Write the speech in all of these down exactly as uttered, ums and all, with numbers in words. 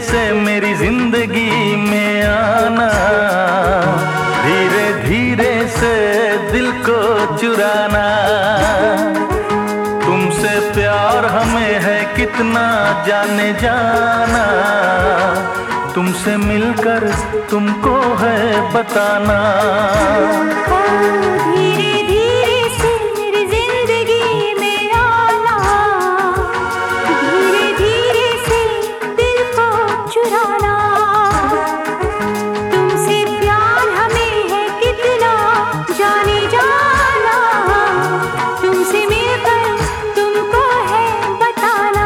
से मेरी जिंदगी में आना, धीरे धीरे से दिल को चुराना। तुमसे प्यार हमें है कितना जाने जाना, तुमसे मिलकर तुमको है बताना। धीरे धीरे से मेरी जिंदगी में आना, धीरे धीरे से दिल को चुराना। तुमसे प्यार हमें है कितना जाने जाना, तुमसे मिलकर तुमको है बताना।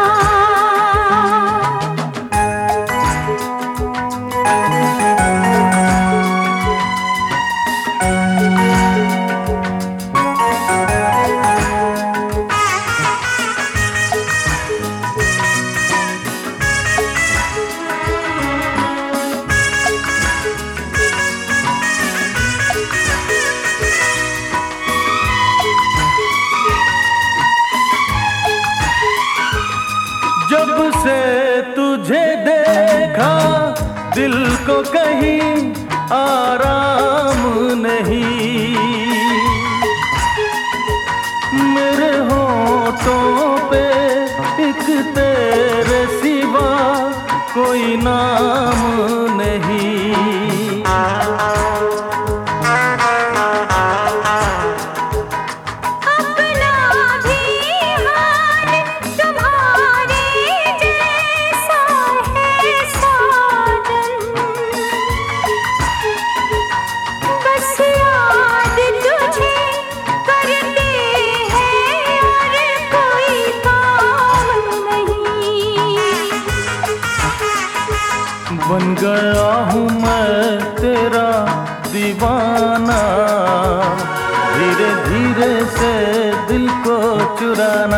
जब से तुझे देखा दिल को कहीं आराम नहीं, मेरे होठों पे एक तेरे सिवा कोई नाम नहीं। बन गया हूँ मैं तेरा दीवाना, धीरे धीरे से दिल को चुराना।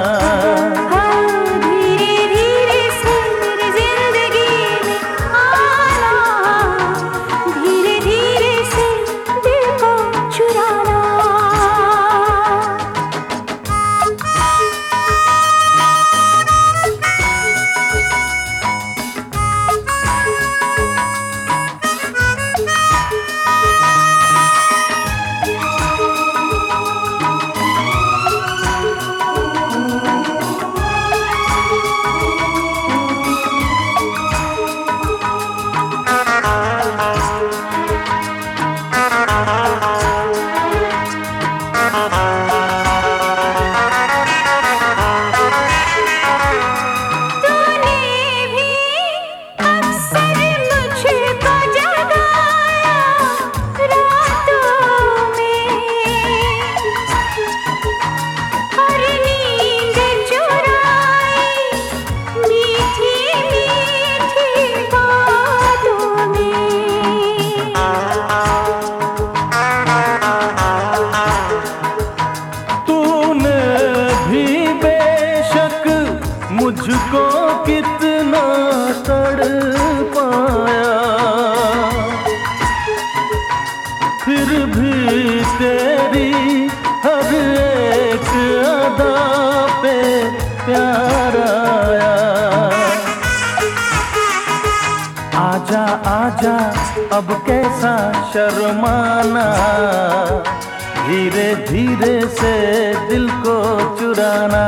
धीरे धीरे से मेरी जिंदगी में आना, धीरे धीरे से दिल को चुराना। मुझको कितना तड़पाया, फिर भी तेरी हर एक अदा पे प्यार आया। आजा आजा अब कैसा शर्माना, धीरे धीरे से दिल को चुराना।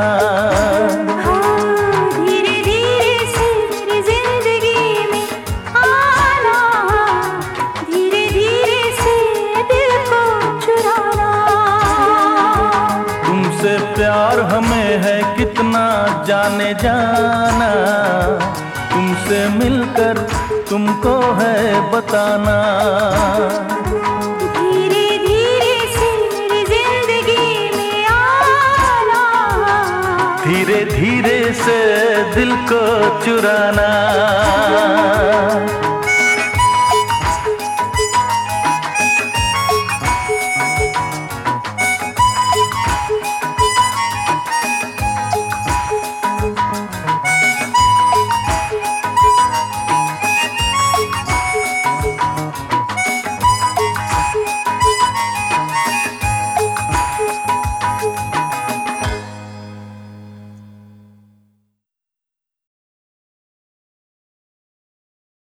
प्यार हमें है कितना जाने जाना, तुमसे मिलकर तुमको है बताना। धीरे धीरे से मेरी जिंदगी में आना, धीरे धीरे से दिल को चुराना।